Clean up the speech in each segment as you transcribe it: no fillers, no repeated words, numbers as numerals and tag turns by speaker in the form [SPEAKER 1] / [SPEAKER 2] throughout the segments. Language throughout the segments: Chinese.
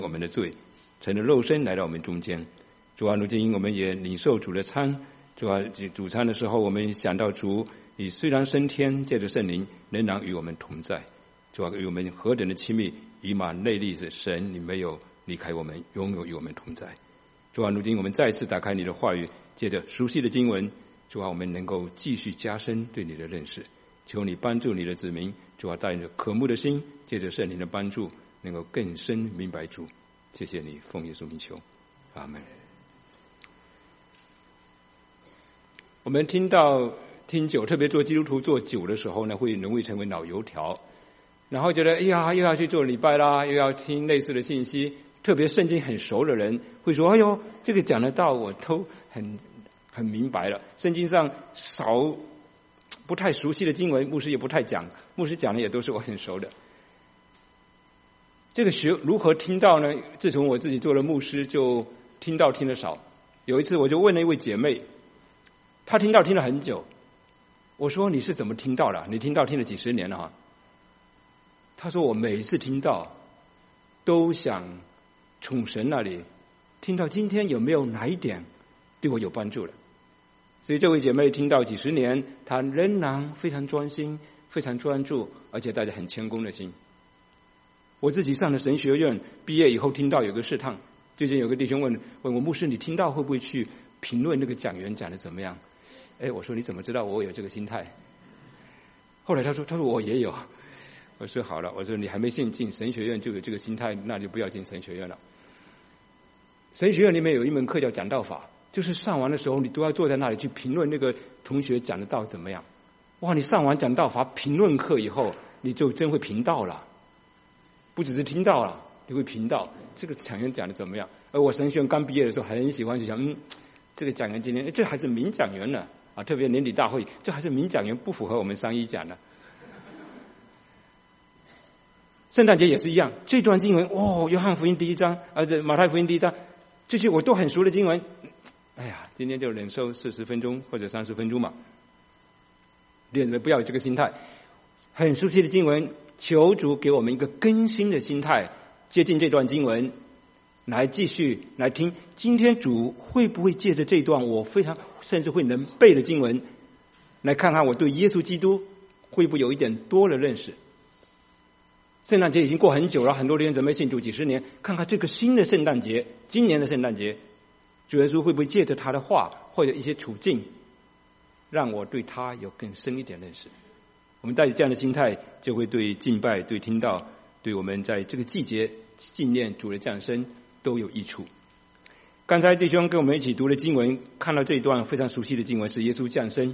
[SPEAKER 1] 我们的罪，成了肉身来到我们中间。主啊，如今我们也领受主的餐。主啊，主餐的时候，我们想到主，你虽然升天，借着圣灵仍然与我们同在。主啊，与我们何等的亲密，以马内利的神，你没有离开我们，永远与我们同在。主啊，如今我们再次打开你的话语，借着熟悉的经文，主啊，我们能够继续加深对你的认识。求你帮助你的子民，主啊，带着渴慕的心，借着圣灵的帮助，能够更深明白主。谢谢你，奉耶稣名求，阿们。我们听久，特别做基督徒做久的时候呢，会容易成为老油条，然后觉得哎呀，又要去做礼拜啦，又要听类似的信息。特别圣经很熟的人会说：“哎呦，这个讲的道我都很明白了。”圣经上不太熟悉的经文，牧师也不太讲，牧师讲的也都是我很熟的。这个如何听到呢？自从我自己做了牧师，就听得少。有一次我就问了一位姐妹，她听了很久，我说：“你是怎么听到的？你听了几十年了哈？”她说：“我每一次听到，都想从神那里听到今天有没有哪一点对我有帮助了。”所以这位姐妹听到几十年，她仍然非常专心，非常专注，而且带着很谦恭的心。我自己上了神学院，毕业以后听到有个试探，最近有个弟兄问我：“牧师，你听到会不会去评论那个讲员讲的怎么样？”我说：“你怎么知道我有这个心态？”后来他说我也有。我说好了，我说你还没进神学院就有这个心态，那就不要进神学院了。神学院里面有一门课叫讲道法，就是上完的时候你都要坐在那里去评论那个同学讲的道怎么样。哇，你上完讲道法评论课以后，你就真会评道了，不只是听到了，你会评道这个讲员讲的怎么样。而我神学院刚毕业的时候很喜欢去想，这个讲员今天这还是名讲员呢啊，特别年底大会，这还是名讲员，不符合我们商医讲的。圣诞节也是一样，这段经文约翰福音第1章，马太福音第1章，这些我都很熟的经文。哎呀，今天就忍受40分钟或者30分钟嘛，练不要有这个心态。很熟悉的经文，求主给我们一个更新的心态，接近这段经文，来继续来听。今天主会不会借着这段我非常甚至会能背的经文，来看看我对耶稣基督会不会有一点多的认识。圣诞节已经过很久了，很多弟兄姊妹信主几十年，看看这个新的圣诞节，今年的圣诞节，主耶稣会不会借着他的话或者一些处境，让我对他有更深一点认识。我们带着这样的心态，就会对敬拜、对听道、对我们在这个季节纪念主的降生都有益处。刚才弟兄跟我们一起读的经文，看到这一段非常熟悉的经文是耶稣降生。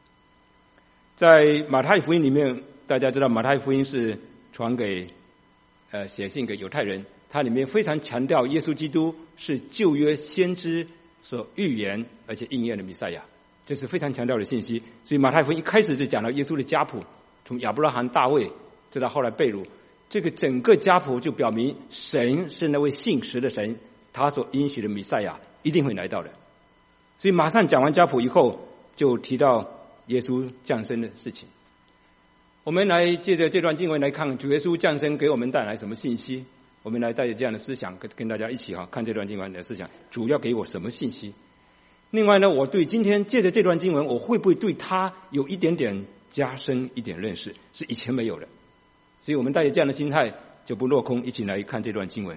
[SPEAKER 1] 在马太福音里面，大家知道马太福音是传给写信给犹太人，它里面非常强调耶稣基督是旧约先知所预言而且应验的弥赛亚，这是非常强调的信息。所以马太福音一开始就讲到耶稣的家谱，从亚伯拉罕、大卫直到后来被掳，这个整个家谱就表明神是那位信实的神，他所应许的弥赛亚一定会来到的。所以马上讲完家谱以后，就提到耶稣降生的事情。我们来借着这段经文来看主耶稣降生给我们带来什么信息。我们来带着这样的思想跟大家一起看这段经文的思想，主要给我什么信息。另外呢，我对今天借着这段经文，我会不会对他有一点点加深一点认识，是以前没有的。所以我们带着这样的心态就不落空，一起来看这段经文。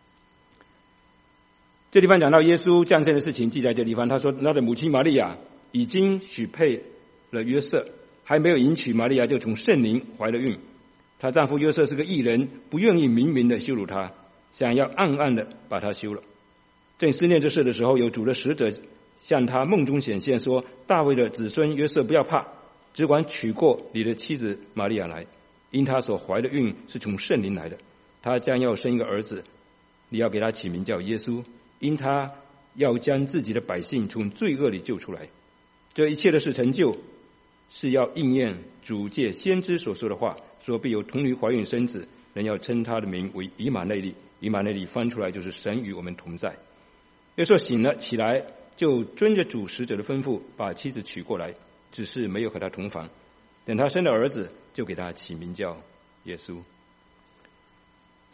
[SPEAKER 1] 这地方讲到耶稣降生的事情，记在这地方。他说他的母亲玛利亚已经许配了约瑟，还没有迎娶，玛利亚就从圣灵怀了孕。她丈夫约瑟是个义人，不愿意明明的羞辱她，想要暗暗的把她休了。正思念这事的时候，有主的使者向他梦中显现，说：大卫的子孙约瑟，不要怕，只管娶过你的妻子玛利亚来，因她所怀的孕是从圣灵来的。她将要生一个儿子，你要给他起名叫耶稣，因他要将自己的百姓从罪恶里救出来。这一切的事成就，是要应验主借先知所说的话，说必有童女怀孕生子，人要称他的名为以马内利。以马内利翻出来就是神与我们同在。约瑟醒了起来，就遵着主使者的吩咐，把妻子娶过来，只是没有和他同房。等他生了儿子，就给他起名叫耶稣。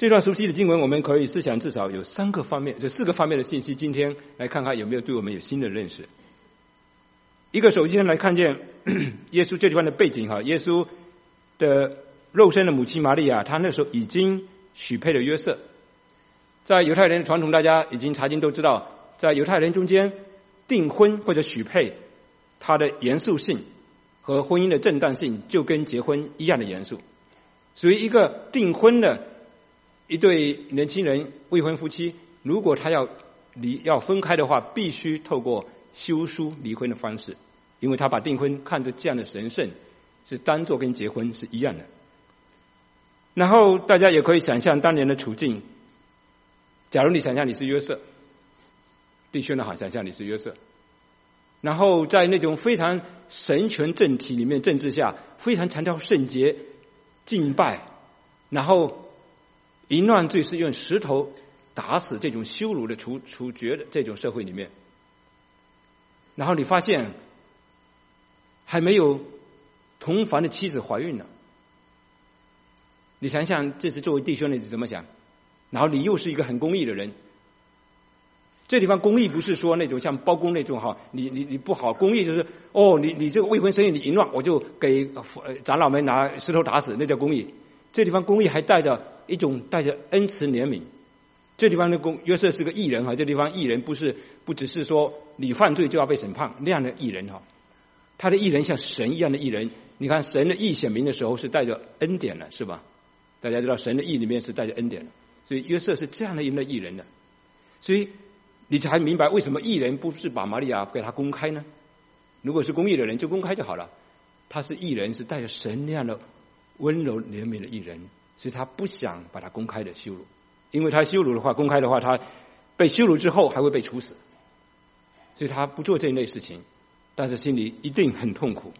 [SPEAKER 1] 这段熟悉的经文，我们可以思想至少有4个方面的信息，今天来看看有没有对我们有新的认识。一个，首先来看见耶稣这地方的背景哈，耶稣的肉身的母亲玛利亚，她那时候已经许配了约瑟。在犹太人的传统，大家已经查经都知道，在犹太人中间，订婚或者许配，它的严肃性和婚姻的正当性就跟结婚一样的严肃。所以一个订婚的一对年轻人未婚夫妻，如果他要分开的话，必须透过休书离婚的方式，因为他把订婚看作这样的神圣，是当作跟结婚是一样的。然后大家也可以想象当年的处境，假如你想象你是约瑟，弟兄的好，想象你是约瑟，然后在那种非常神权政体里面政治下，非常强调圣洁敬拜，然后淫乱罪是用石头打死这种羞辱的处决的这种社会里面，然后你发现还没有同房的妻子怀孕了，你想想这是作为弟兄的你怎么想？然后你又是一个很公义的人，这地方公义不是说那种像包公那种哈，你不好，公义就是你这个未婚生育你淫乱，我就给长老们拿石头打死，那叫公义。这地方公义还带着恩慈怜悯。这地方的约瑟是个义人哈，这地方义人不只是说你犯罪就要被审判那样的义人哈，他的义人像神一样的义人。你看神的义显明的时候是带着恩典的，是吧？大家知道神的义里面是带着恩典的，所以约瑟是这样的一个义人的。所以你才明白为什么义人不是把玛利亚给他公开呢？如果是公义的人就公开就好了，他是义人，是带着神那样的温柔怜悯的义人，所以他不想把他公开的羞辱，因为他羞辱的话，公开的话，他被羞辱之后还会被处死，所以他不做这一类事情，但是心里一定很痛苦。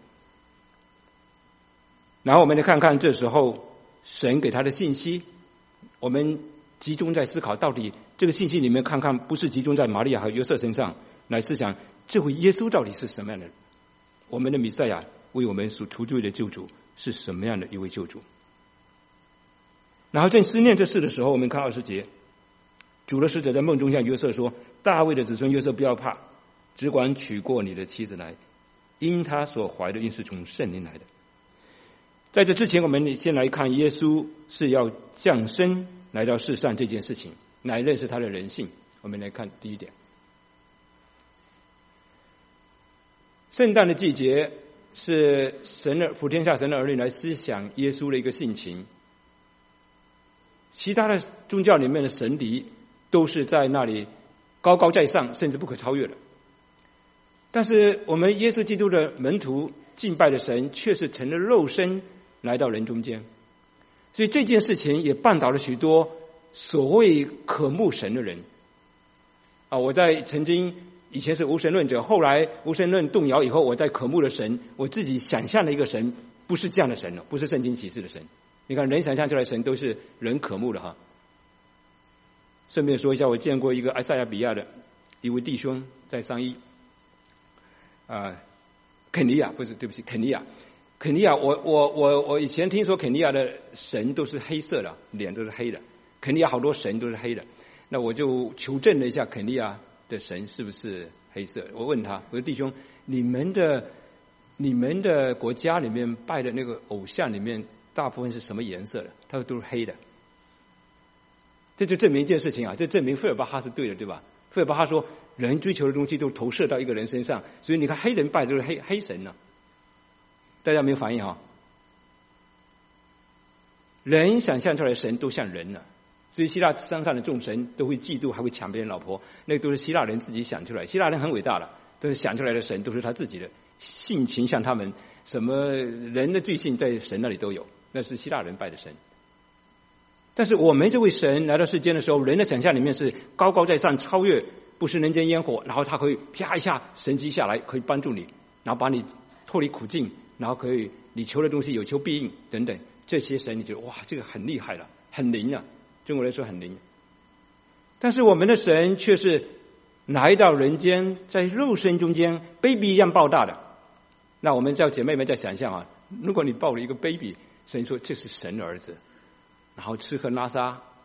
[SPEAKER 1] 然后我们来看看这时候神给他的信息，我们集中在思考到底这个信息里面看看，不是集中在玛利亚和约瑟身上来思想这位耶稣到底是什么样的人，我们的弥赛亚为我们所除罪的救主是什么样的一位救主。然后正思念这事的时候，我们看20节，主的使者在梦中向约瑟说，大卫的子孙约瑟，不要怕，只管娶过你的妻子来，因他所怀的孕是从圣灵来的。在这之前，我们先来看耶稣是要降生来到世上这件事情，来认识他的人性。我们来看第一点，圣诞的季节是普天下神的儿女来思想耶稣的一个性情。其他的宗教里面的神祇都是在那里高高在上，甚至不可超越的。但是我们耶稣基督的门徒敬拜的神却是成了肉身来到人中间，所以这件事情也绊倒了许多所谓渴慕神的人我曾经以前是无神论者，后来无神论动摇以后，我在渴慕的神，我自己想象的一个神不是这样的神了，不是圣经启示的神。你看人想象出来的神都是人渴慕的哈。顺便说一下，我见过一个埃塞俄比亚的一位弟兄在上衣肯尼亚，不是，对不起，肯尼亚，我以前听说肯尼亚的神都是黑色的，脸都是黑的，肯尼亚好多神都是黑的。那我就求证了一下肯尼亚的神是不是黑色。我问他，我说弟兄，你们的国家里面拜的那个偶像里面大部分是什么颜色的？他说都是黑的。这就证明一件事情这证明费尔巴哈是对的，对吧？费尔巴哈说人追求的东西都投射到一个人身上，所以你看黑人拜的都是黑神呢。大家没有反应人想象出来的神都像人了，所以希腊山上的众神都会嫉妒，还会抢别人老婆，那都是希腊人自己想出来。希腊人很伟大了，都是想出来的神都是他自己的性情，像他们什么人的罪性在神那里都有，那是希腊人拜的神。但是我们这位神来到世间的时候，人的想象里面是高高在上，超越，不食人间烟火，然后他可以啪一下神迹下来，可以帮助你，然后把你脱离苦境，然后可以你求的东西有求必应等等，这些神你觉得哇，这个很厉害了，很灵啊，中国人说很灵。但是我们的神却是来到人间，在肉身中间 baby 一样抱大的。那我们叫姐妹们在想象如果你抱了一个 baby， 神说这是神的儿子，然后吃喝拉撒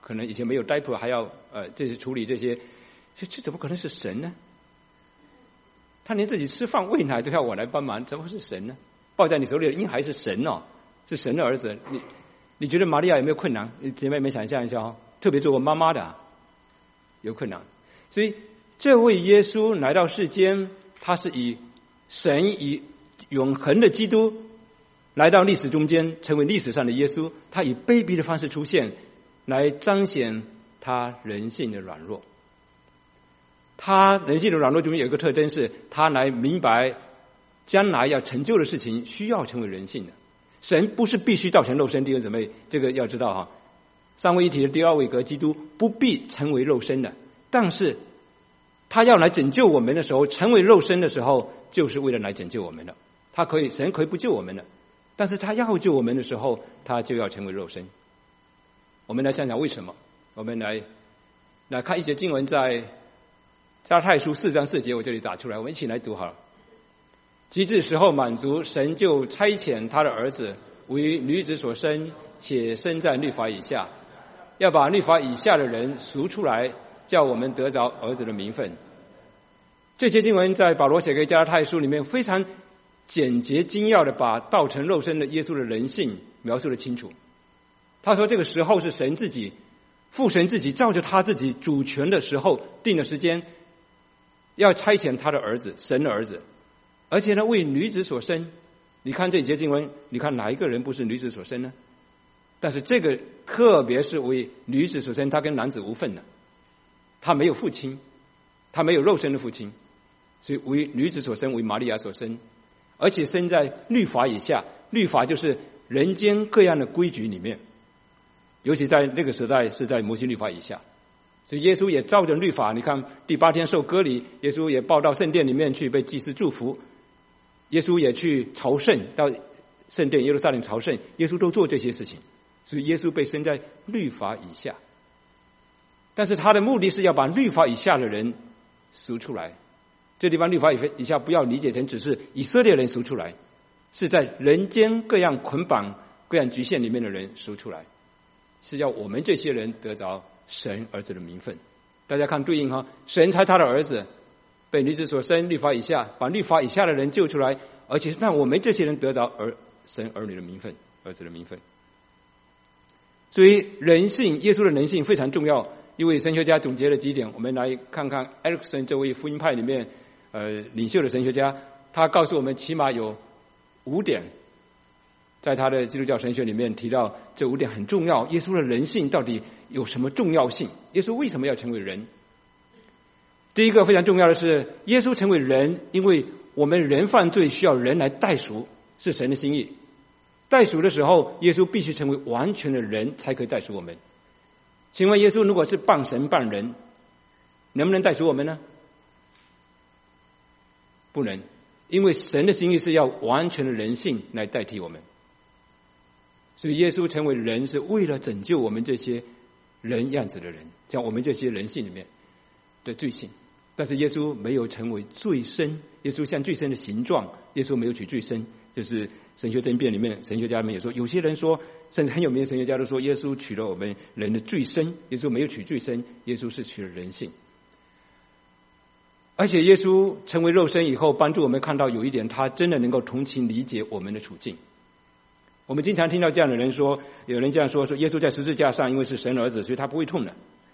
[SPEAKER 1] 可能以前没有 diaper 还要这些处理这些，这怎么可能是神呢？他连自己吃饭喂奶都要我来帮忙，怎么是神呢？抱在你手里的婴孩是神哦，是神的儿子。你觉得玛利亚有没有困难？姐妹们想象一下哦，特别做过妈妈的有困难。所以这位耶稣来到世间，他是以神以永恒的基督来到历史中间，成为历史上的耶稣。他以卑鄙的方式出现，来彰显他人性的软弱。他人性的软弱中有一个特征是，他来明白将来要成就的事情需要成为人性的。神不是必须道成肉身，弟兄姊妹，这个要知道哈。三位一体的第二位格基督不必成为肉身的，但是他要来拯救我们的时候，成为肉身的时候，就是为了来拯救我们的。神可以不救我们的，但是他要救我们的时候，他就要成为肉身。我们来想想为什么。我们来看一节经文，在加拉太书4章4节，我这里打出来，我们一起来读好了。及至时候满足，神就差遣他的儿子为女子所生，且生在律法以下，要把律法以下的人赎出来，叫我们得着儿子的名分。这节经文在保罗写给加拉太书里面非常简洁精要的把道成肉身的耶稣的人性描述得清楚。他说这个时候是神自己，父神自己照着他自己主权的时候定的时间，要差遣他的儿子，神的儿子，而且呢为女子所生。你看这一节经文，你看哪一个人不是女子所生呢？但是这个特别是为女子所生，他跟男子无分的，他没有父亲，他没有肉身的父亲，所以为女子所生，为玛利亚所生，而且生在律法以下。律法就是人间各样的规矩里面，尤其在那个时代是在摩西律法以下，所以耶稣也照着律法。你看第8天受割礼，耶稣也抱到圣殿里面去被祭司祝福，耶稣也去朝圣，到圣殿耶路撒冷朝圣，耶稣都做这些事情，所以耶稣被生在律法以下。但是他的目的是要把律法以下的人赎出来。这地方律法以下不要理解成只是以色列人赎出来，是在人间各样捆绑各样局限里面的人赎出来，是要我们这些人得着神儿子的名分。大家看对应哈，神差他的儿子被女子所生，律法以下，把律法以下的人救出来，而且让我们这些人得着神儿女的名分，儿子的名分。所以人性，耶稣的人性非常重要。一位神学家总结了几点，我们来看看埃里克森这位福音派里面领袖的神学家，他告诉我们起码有5点，在他的基督教神学里面提到这5点很重要。耶稣的人性到底有什么重要性？耶稣为什么要成为人？第一个非常重要的是，耶稣成为人，因为我们人犯罪需要人来代赎，是神的心意。代赎的时候，耶稣必须成为完全的人才可以代赎我们。请问耶稣如果是半神半人，能不能代赎我们呢？不能，因为神的心意是要完全的人性来代替我们。所以耶稣成为人是为了拯救我们这些人样子的人，像我们这些人性里面的罪性。但是耶稣没有成为罪身，耶稣像罪身的形状，耶稣没有取罪身。就是神学争辩里面，神学家们也说，有些人说，甚至很有名的神学家都说，耶稣取了我们人的罪身，耶稣没有取罪身，耶稣是取了人性。而且耶稣成为肉身以后，帮助我们看到有一点，他真的能够同情理解我们的处境。我们经常听到这样的人说，有人这样说耶稣在十字架上因为是神儿子，所以他不会痛的。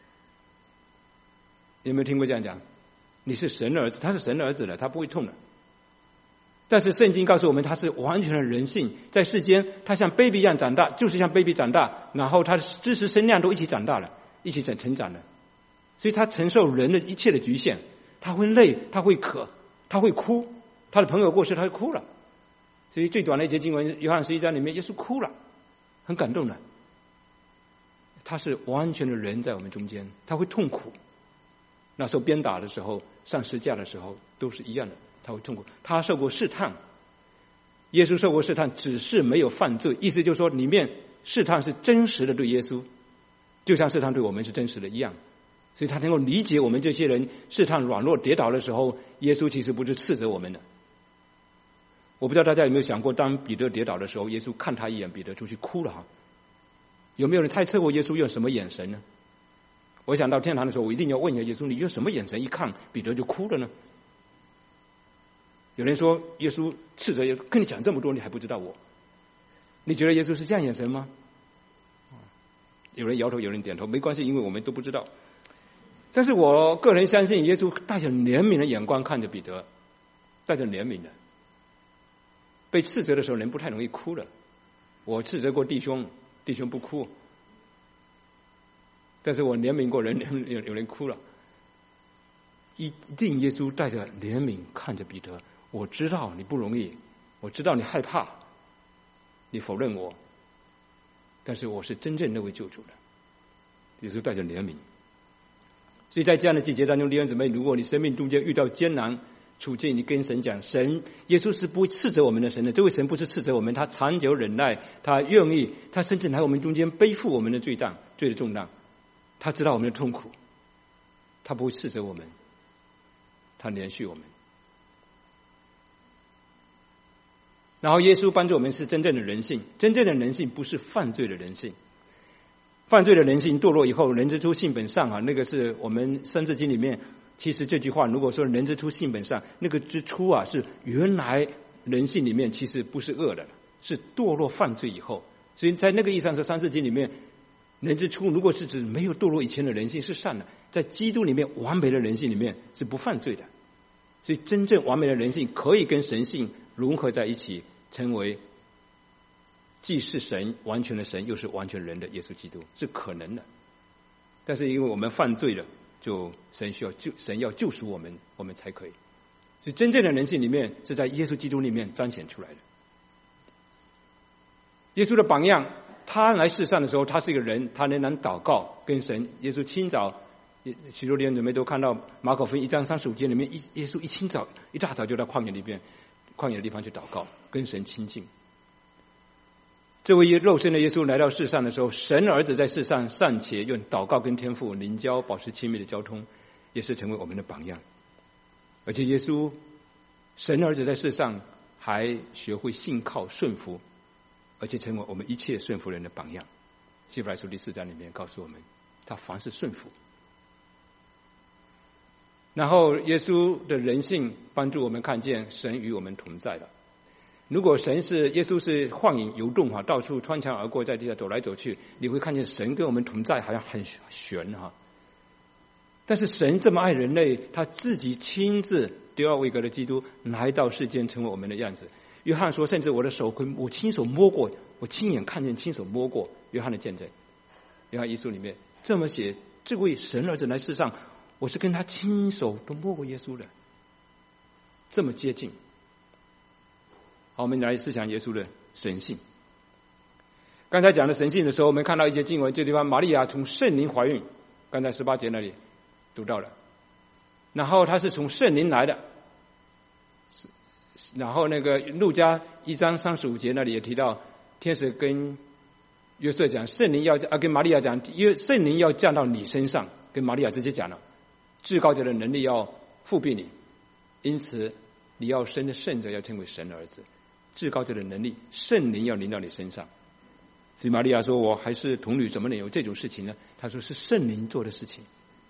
[SPEAKER 1] 有没有听过这样讲？你是神的儿子，他是神的儿子了，他不会痛的。但是圣经告诉我们，他是完全的人性，在世间他像 baby 一样长大，就是像 baby 长大，然后他的知识身量都一起长大了，一起成长了，所以他承受人的一切的局限，他会累，他会渴，他会哭，他的朋友过世他会哭了。所以最短的一节经文约翰11章里面，耶稣哭了，很感动的。他是完全的人在我们中间，他会痛苦，那受鞭打的时候，上十字架的时候都是一样的，他会痛苦。他受过试探，耶稣受过试探，只是没有犯罪，意思就是说里面试探是真实的对耶稣，就像试探对我们是真实的一样。所以他能够理解我们这些人试探软弱跌倒的时候，耶稣其实不是斥责我们的。我不知道大家有没有想过，当彼得跌倒的时候，耶稣看他一眼，彼得出去哭了哈。有没有人猜测过耶稣用什么眼神呢？ 我想到天堂的时候，我一定要问一下耶稣，你用什么眼神一看彼得就哭了呢？有人说耶稣斥责耶稣，跟你讲这么多你还不知道我，你觉得耶稣是这样眼神吗？有人摇头有人点头，没关系，因为我们都不知道。但是我个人相信耶稣带着怜悯的眼光看着彼得，带着怜悯的。被斥责的时候人不太容易哭了，我斥责过弟兄，弟兄不哭，但是我怜悯过人，有人哭了。一定耶稣带着怜悯看着彼得，我知道你不容易，我知道你害怕，你否认我，但是我是真正那位救主的。耶稣带着怜悯。所以在这样的季节当中，弟兄姊妹，如果你生命中间遇到艰难处境，你跟神讲，神耶稣是不会斥责我们的神的，这位神不是斥责我们，他长久忍耐，他愿意，他甚至来我们中间背负我们的罪的重担，他知道我们的痛苦，他不会斥责我们，他怜恤我们。然后耶稣帮助我们是真正的人性，真正的人性不是犯罪的人性。犯罪的人性堕落以后，人之初性本善啊，那个是我们三字经里面，其实这句话如果说人之初性本善，那个之初啊是原来人性里面其实不是恶的，是堕落犯罪以后。所以在那个意义上说，三字经里面人之初如果是指没有堕落以前的人性是善的，在基督里面完美的人性里面是不犯罪的。所以真正完美的人性可以跟神性融合在一起，成为既是神完全的神又是完全人的耶稣基督，是可能的。但是因为我们犯罪了，就神要救赎我们，我们才可以。所以真正的人性里面是在耶稣基督里面彰显出来的。耶稣的榜样，他来世上的时候，他是一个人，他仍然祷告跟神。耶稣清早，许多弟兄姊妹都看到马可福音1章35节里面，耶稣一大早就到旷野的地方去祷告，跟神亲近。这位肉身的耶稣来到世上的时候，神儿子在世上尚且用祷告跟天父灵交保持亲密的交通，也是成为我们的榜样。而且耶稣神儿子在世上还学会信靠顺服，而且成为我们一切顺服人的榜样。希伯来书第4章里面告诉我们，他凡事顺服。然后耶稣的人性帮助我们看见神与我们同在了。如果耶稣是幻影游动到处穿墙而过，在地下走来走去，你会看见神跟我们同在，好像很悬但是神这么爱人类，他自己亲自第二位格的基督来到世间，成为我们的样子。约翰说，甚至我的手我亲手摸过，我亲眼看见，亲手摸过。约翰的见证，约翰一书里面这么写，这位神儿子来世上，我是跟他亲手都摸过耶稣的，这么接近。好，我们来思想耶稣的神性。刚才讲的神性的时候，我们看到一节经文，这地方玛利亚从圣灵怀孕，刚才18节那里读到了。然后她是从圣灵来的，然后那个路加1章35节那里也提到，天使跟约瑟讲，圣灵跟玛利亚讲，圣灵要降到你身上，跟玛利亚直接讲了，至高者的能力要复庇你，因此你要生的圣者要称为神的儿子。至高者的能力，圣灵要临到你身上。所以玛利亚说，我还是童女，怎么能有这种事情呢？她说是圣灵做的事情。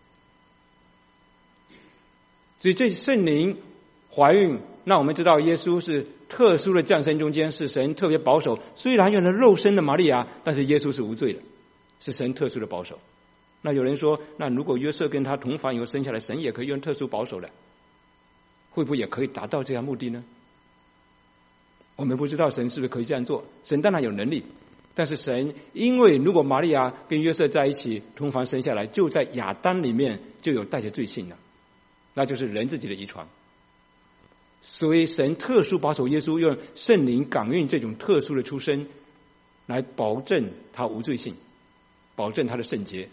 [SPEAKER 1] 所以这圣灵怀孕，让我们知道耶稣是特殊的降生中间，是神特别保守。虽然有了肉身的玛利亚，但是耶稣是无罪的，是神特殊的保守。那有人说，那如果约瑟跟他同房以后生下来，神也可以用特殊保守的，会不会也可以达到这样目的呢？我们不知道神是不是可以这样做，神当然有能力，但是神因为如果玛利亚跟约瑟在一起同房生下来，就在亚当里面就有带着罪性了，那就是人自己的遗传。所以神特殊保守耶稣，用圣灵感孕这种特殊的出生来保证他无罪性，保证他的圣洁。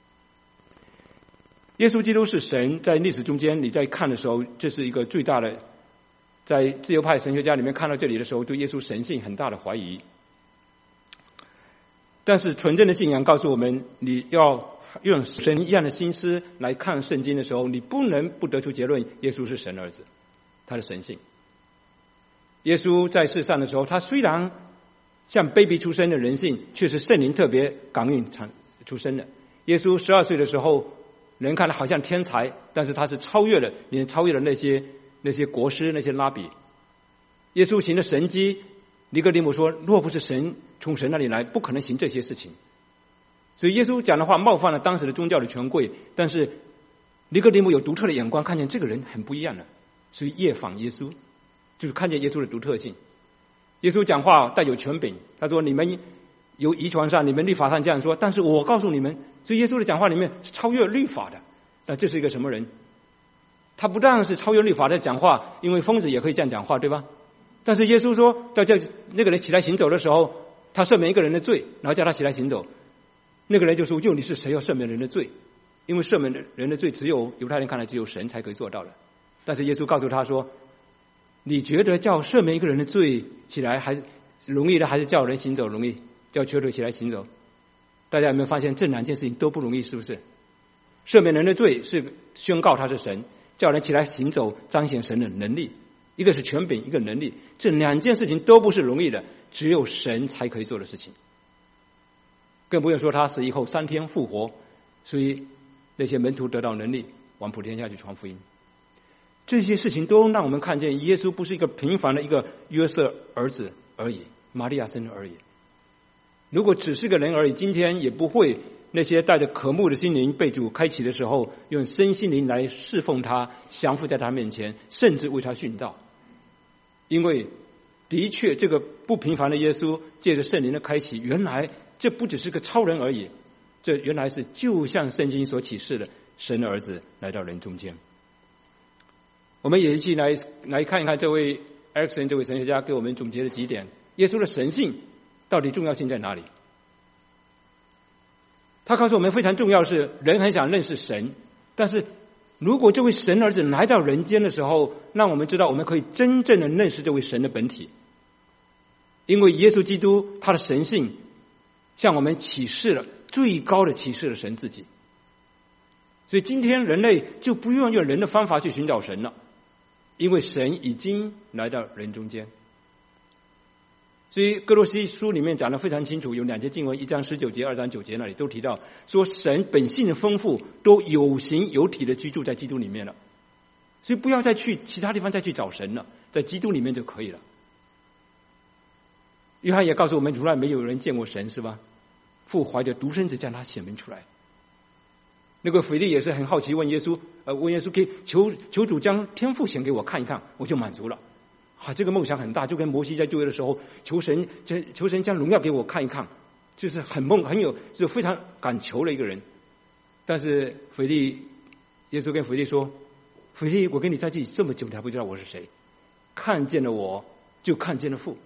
[SPEAKER 1] 耶稣基督是神，在历史中间你在看的时候，这是一个最大的，在自由派神学家里面看到这里的时候，对耶稣神性很大的怀疑。但是纯正的信仰告诉我们，你要用神一样的心思来看圣经的时候，你不能不得出结论，耶稣是神儿子，他的神性。耶稣在世上的时候，他虽然像卑鄙出身的人性，却是圣灵特别感孕出生的。 耶稣12岁的时候，人看他好像天才，但是他是超越了那些国师那些拉比。耶稣行的神迹，尼哥底母说，若不是从神那里来，不可能行这些事情。所以耶稣讲的话冒犯了当时的宗教的权贵，但是尼哥底母有独特的眼光，看见这个人很不一样了，所以夜访耶稣，就是看见耶稣的独特性。耶稣讲话带有权柄，他说你们有遗传上，你们律法上这样说，但是我告诉你们，所以耶稣的讲话里面是超越律法的。那这是一个什么人？他不但是超越律法的讲话，因为疯子也可以这样讲话，对吧？但是耶稣说叫那个人起来行走的时候，他赦免一个人的罪，然后叫他起来行走。那个人就说，你是谁要赦免人的罪？因为赦免人的罪只有犹太人看来只有神才可以做到的。但是耶稣告诉他说，你觉得叫赦免一个人的罪起来还容易的，还是叫人行走容易？叫瘸腿起来行走？大家有没有发现这两件事情都不容易，是不是？赦免人的罪是宣告他是神，叫人起来行走彰显神的能力，一个是权柄，一个能力，这两件事情都不是容易的，只有神才可以做的事情。更不用说他死以后3天复活，所以那些门徒得到能力往普天下去传福音。这些事情都让我们看见耶稣不是一个平凡的一个约瑟儿子而已，玛利亚生的而已。如果只是个人而已，今天也不会那些带着渴慕的心灵被主开启的时候，用身心灵来侍奉他，降服在他面前，甚至为他殉道。因为的确这个不平凡的耶稣借着圣灵的开启，原来这不只是个超人而已，这原来是就像圣经所启示的神的儿子来到人中间。我们也一起来看一看这位艾克森这位神学家给我们总结的几点，耶稣的神性到底重要性在哪里？他告诉我们非常重要的是，人很想认识神，但是如果这位神儿子来到人间的时候，让我们知道我们可以真正的认识这位神的本体。因为耶稣基督他的神性向我们启示了最高的启示了神自己，所以今天人类就不用用人的方法去寻找神了，因为神已经来到人中间。所以哥罗西书里面讲得非常清楚，有2节经文，1章19节2章9节那里都提到说，神本性的丰富都有形有体的居住在基督里面了，所以不要再去其他地方再去找神了，在基督里面就可以了。约翰也告诉我们，从来没有人见过神，是吧？父怀着独生子将他显明出来。那个腓力也是很好奇，问耶稣求主将天父显给我看一看，我就满足了。这个梦想很大，就跟摩西在旧约的时候求神将荣耀给我看一看，就是就非常敢求的一个人。但是耶稣跟腓力说，腓力，我跟你在这里这么久，你还不知道我是谁？看见了我就看见了父。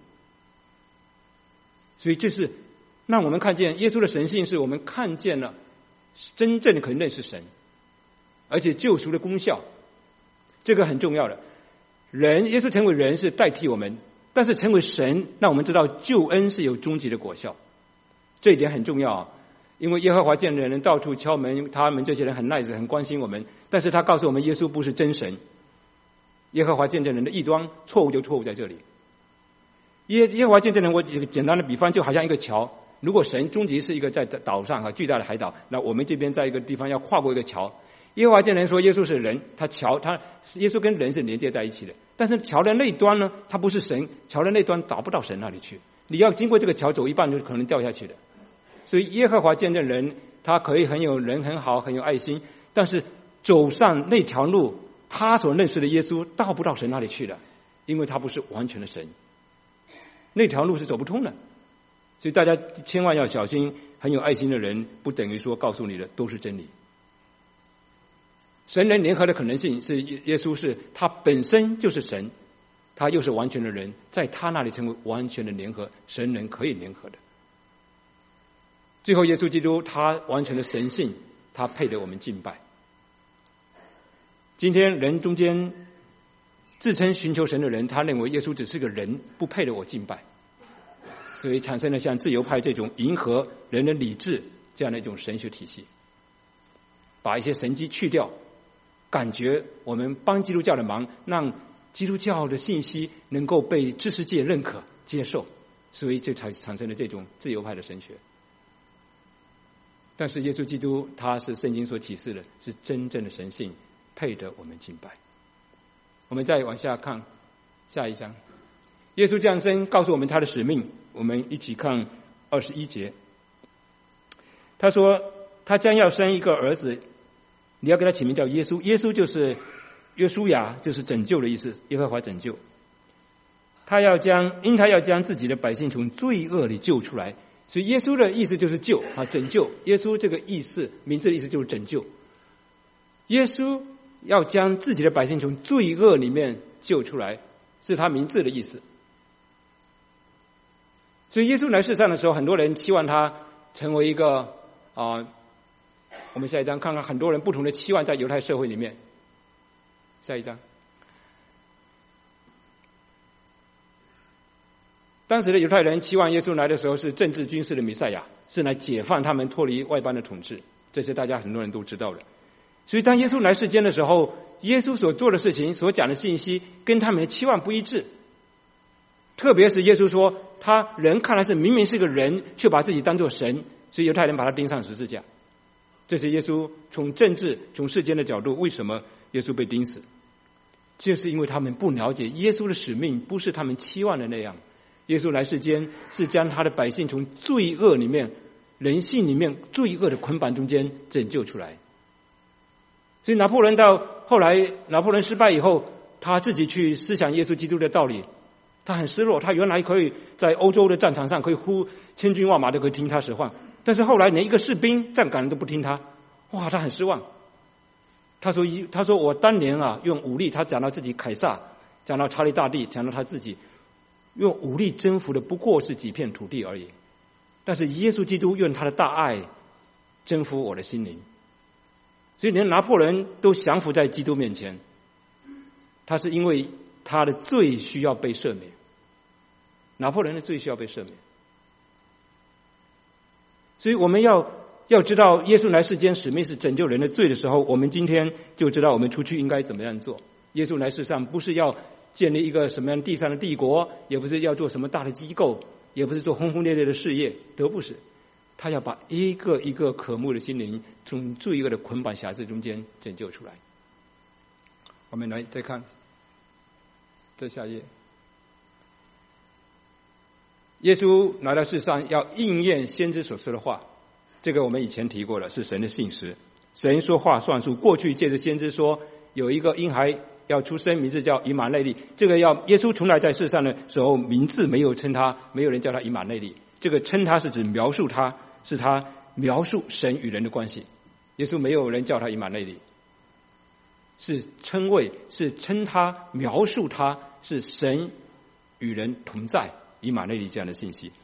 [SPEAKER 1] 所以这是让我们看见耶稣的神性，是我们看见了真正的可以认识神，而且救赎的功效，这个很重要的。耶稣成为人是代替我们，但是成为神让我们知道救恩是有终极的果效，这一点很重要。因为耶和华见人到处敲门，他们这些人很 nice 很关心我们，但是他告诉我们耶稣不是真神。耶和华见证人的异端，错误就错误在这里。耶和华见证人，我举个简单的比方，就好像一个桥，如果神终极是一个在岛上巨大的海岛，那我们这边在一个地方要跨过一个桥。耶和华见证人说耶稣是人，耶稣跟人是连接在一起的，但是桥的那端呢，他不是神，桥的那端达不到神那里去，你要经过这个桥走一半就可能掉下去的。所以耶和华见证人他可以人很好很有爱心，但是走上那条路，他所认识的耶稣到不到神那里去的，因为他不是完全的神，那条路是走不通的。所以大家千万要小心，很有爱心的人不等于说告诉你的都是真理。神人联合的可能性是耶稣是他本身就是神，他又是完全的人，在他那里成为完全的联合，神人可以联合的。最后耶稣基督他完全的神性，他配得我们敬拜。今天人中间自称寻求神的人，他认为耶稣只是个人，不配得我敬拜，所以产生了像自由派这种迎合人的理智这样的一种神学体系，把一些神迹去掉，感觉我们帮基督教的忙，让基督教的信息能够被知识界认可接受，所以这才产生了这种自由派的神学。 但是耶稣基督他是圣经所启示的，是真正的神性，配得我们敬拜。我们再往下看下一章，耶稣降生告诉我们他的使命，我们一起看21节。他说他将要生一个儿子，你要给他起名叫耶稣。耶稣就是约书亚，就是拯救的意思，耶和华拯救。他要将自己的百姓从罪恶里救出来，所以耶稣的意思就是救啊，拯救。耶稣这个意思，名字的意思就是拯救。耶稣要将自己的百姓从罪恶里面救出来，是他名字的意思。所以耶稣来世上的时候，很多人期望他成为一个我们下一章看看很多人不同的期望在犹太社会里面。下一章，当时的犹太人期望耶稣来的时候是政治军事的弥赛亚，是来解放他们脱离外邦的统治，这些大家很多人都知道了。所以当耶稣来世间的时候，耶稣所做的事情，所讲的信息跟他们的期望不一致。特别是耶稣说他人看来是明明是个人，却把自己当作神，所以犹太人把他钉上十字架。这是耶稣从政治从世间的角度，为什么耶稣被钉死，就是因为他们不了解耶稣的使命不是他们期望的那样。耶稣来世间是将他的百姓从罪恶里面，人性里面罪恶的捆绑中间拯救出来。所以拿破仑到后来拿破仑失败以后，他自己去思想耶稣基督的道理，他很失落。他原来可以在欧洲的战场上可以呼千军万马都可以听他使唤，但是后来连一个士兵站岗人都不听他，哇，他很失望。他说我当年用武力，他讲到自己凯撒，讲到查理大帝，讲到他自己用武力征服的不过是几片土地而已，但是耶稣基督用他的大爱征服我的心灵。所以连拿破仑都降服在基督面前，他是因为他的罪需要被赦免，拿破仑的罪需要被赦免。所以我们要知道耶稣来世间使命是拯救人的罪的时候，我们今天就知道我们出去应该怎么样做。耶稣来世上不是要建立一个什么样地上的帝国，也不是要做什么大的机构，也不是做轰轰烈烈的事业，都不是。他要把一个一个渴慕的心灵从罪恶的捆绑辖制中间拯救出来。我们来再看这下页。耶稣来到世上要应验先知所说的话，这个我们以前提过了，是神的信实。神说话算数，过去借着先知说有一个婴孩要出生，名字叫以马内利。这个耶稣从来在世上的时候，名字没有称他，没有人叫他以马内利。这个称他是指描述他，是他描述神与人的关系。耶稣没有人叫他以马内利，是称谓，是称他，描述他是神与人同在，以马内利这样的信息。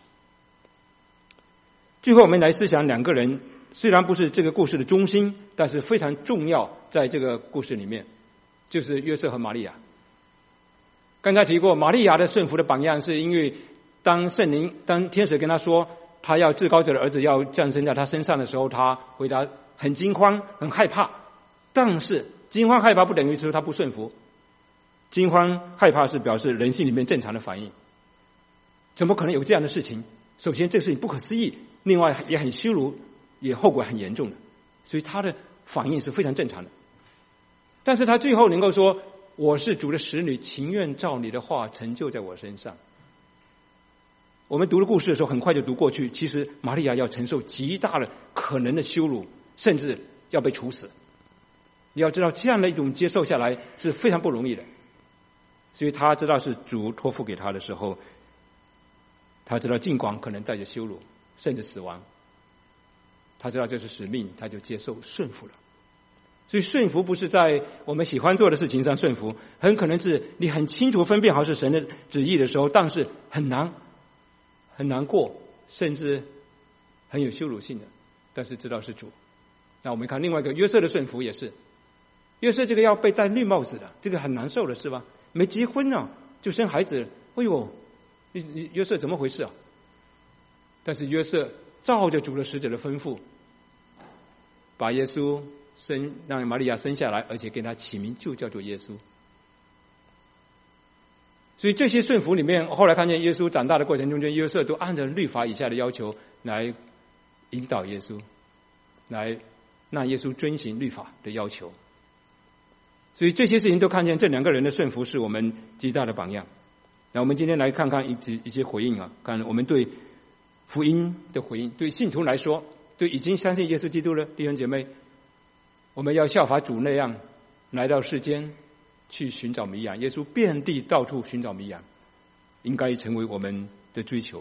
[SPEAKER 1] 最后我们来思想两个人，虽然不是这个故事的中心，但是非常重要，在这个故事里面就是约瑟和玛利亚。刚才提过玛利亚的顺服的榜样，是因为当天使跟他说他要至高者的儿子要降生在他身上的时候，他回答很惊慌很害怕。但是惊慌害怕不等于说他不顺服，惊慌害怕是表示人性里面正常的反应。怎么可能有这样的事情？首先这个事情不可思议，另外也很羞辱，也后果很严重的，所以他的反应是非常正常的。但是他最后能够说我是主的使女，情愿照你的话成就在我身上。我们读了故事的时候很快就读过去，其实玛利亚要承受极大的可能的羞辱，甚至要被处死。你要知道这样的一种接受下来是非常不容易的，所以他知道是主托付给他的时候，他知道尽管可能带着羞辱甚至死亡，他知道这是使命，他就接受顺服了。所以顺服不是在我们喜欢做的事情上顺服，很可能是你很清楚分辨好是神的旨意的时候，但是很难过，甚至很有羞辱性的，但是知道是主。那我们看另外一个约瑟的顺服也是，约瑟这个要被戴绿帽子的，这个很难受的是吧？没结婚啊就生孩子了，哎呦，你约瑟怎么回事啊？但是约瑟照着主的使者的吩咐，把耶稣让玛利亚生下来，而且给他起名就叫做耶稣。所以这些顺服里面，后来看见耶稣长大的过程中间，约瑟都按照律法以下的要求来引导耶稣。 来让耶稣遵行律法的要求。所以这些事情都看见这两个人的顺服是我们极大的榜样。那我们今天来看看一些回应啊，看我们对福音的回应。对信徒来说，对已经相信耶稣基督的弟兄姐妹，我们要效法主那样来到世间去寻找迷羊。耶稣遍地到处寻找迷羊，应该成为我们的追求。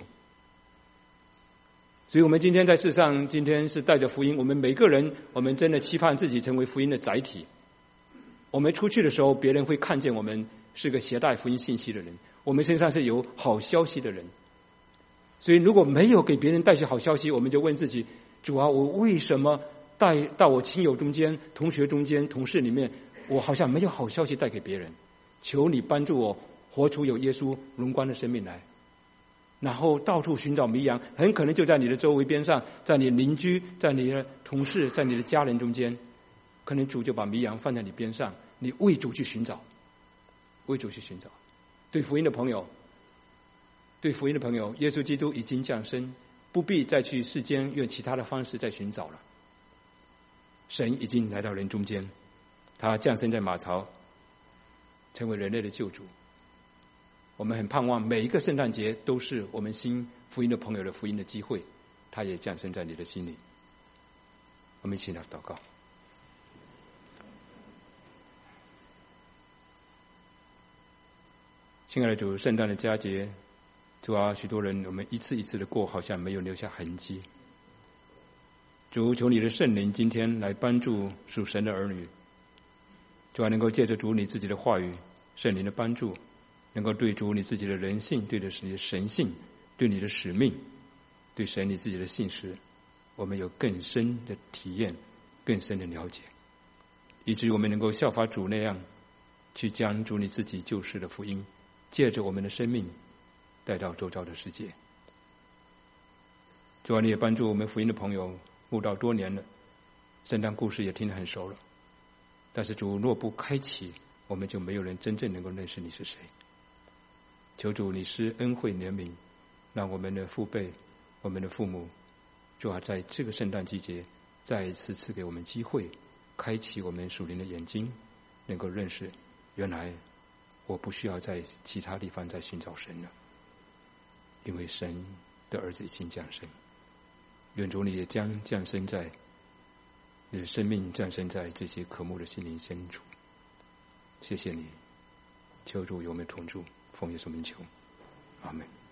[SPEAKER 1] 所以我们今天在世上，今天是带着福音，我们每个人，我们真的期盼自己成为福音的载体。我们出去的时候，别人会看见我们是个携带福音信息的人，我们身上是有好消息的人。所以如果没有给别人带去好消息，我们就问自己，主啊，我为什么带到我亲友中间、同学中间、同事里面，我好像没有好消息带给别人？求你帮助我活出有耶稣荣光的生命来，然后到处寻找迷羊，很可能就在你的周围边上，在你邻居，在你的同事，在你的家人中间，可能主就把迷羊放在你边上，你为主去寻找，为主去寻找。对福音的朋友，耶稣基督已经降生，不必再去世间用其他的方式再寻找了。神已经来到人中间，他降生在马槽，成为人类的救主。我们很盼望每一个圣诞节都是我们新福音的朋友的福音的机会，他也降生在你的心里。我们一起来祷告。亲爱的主，圣诞的佳节，主啊，许多人我们一次一次的过，好像没有留下痕迹。主，求你的圣灵今天来帮助属神的儿女，主啊，能够借着主你自己的话语、圣灵的帮助，能够对主你自己的人性、对着你的神性、对你的使命、对神你自己的信实，我们有更深的体验、更深的了解，以至于我们能够效法主那样，去将主你自己救世的福音，借着我们的生命带到周遭的世界。主啊，你也帮助我们福音的朋友，慕道多年了，圣诞故事也听得很熟了，但是主若不开启，我们就没有人真正能够认识你是谁。求主你施恩惠怜悯，让我们的父辈、我们的父母，主啊，在这个圣诞季节再一次赐给我们机会，开启我们属灵的眼睛，能够认识原来我不需要在其他地方再寻找神了，因为神的儿子已经降生。愿主你也将降生在你的生命，降生在这些渴慕的心灵深处。谢谢你，求主与我们同住，奉耶稣名求，阿们。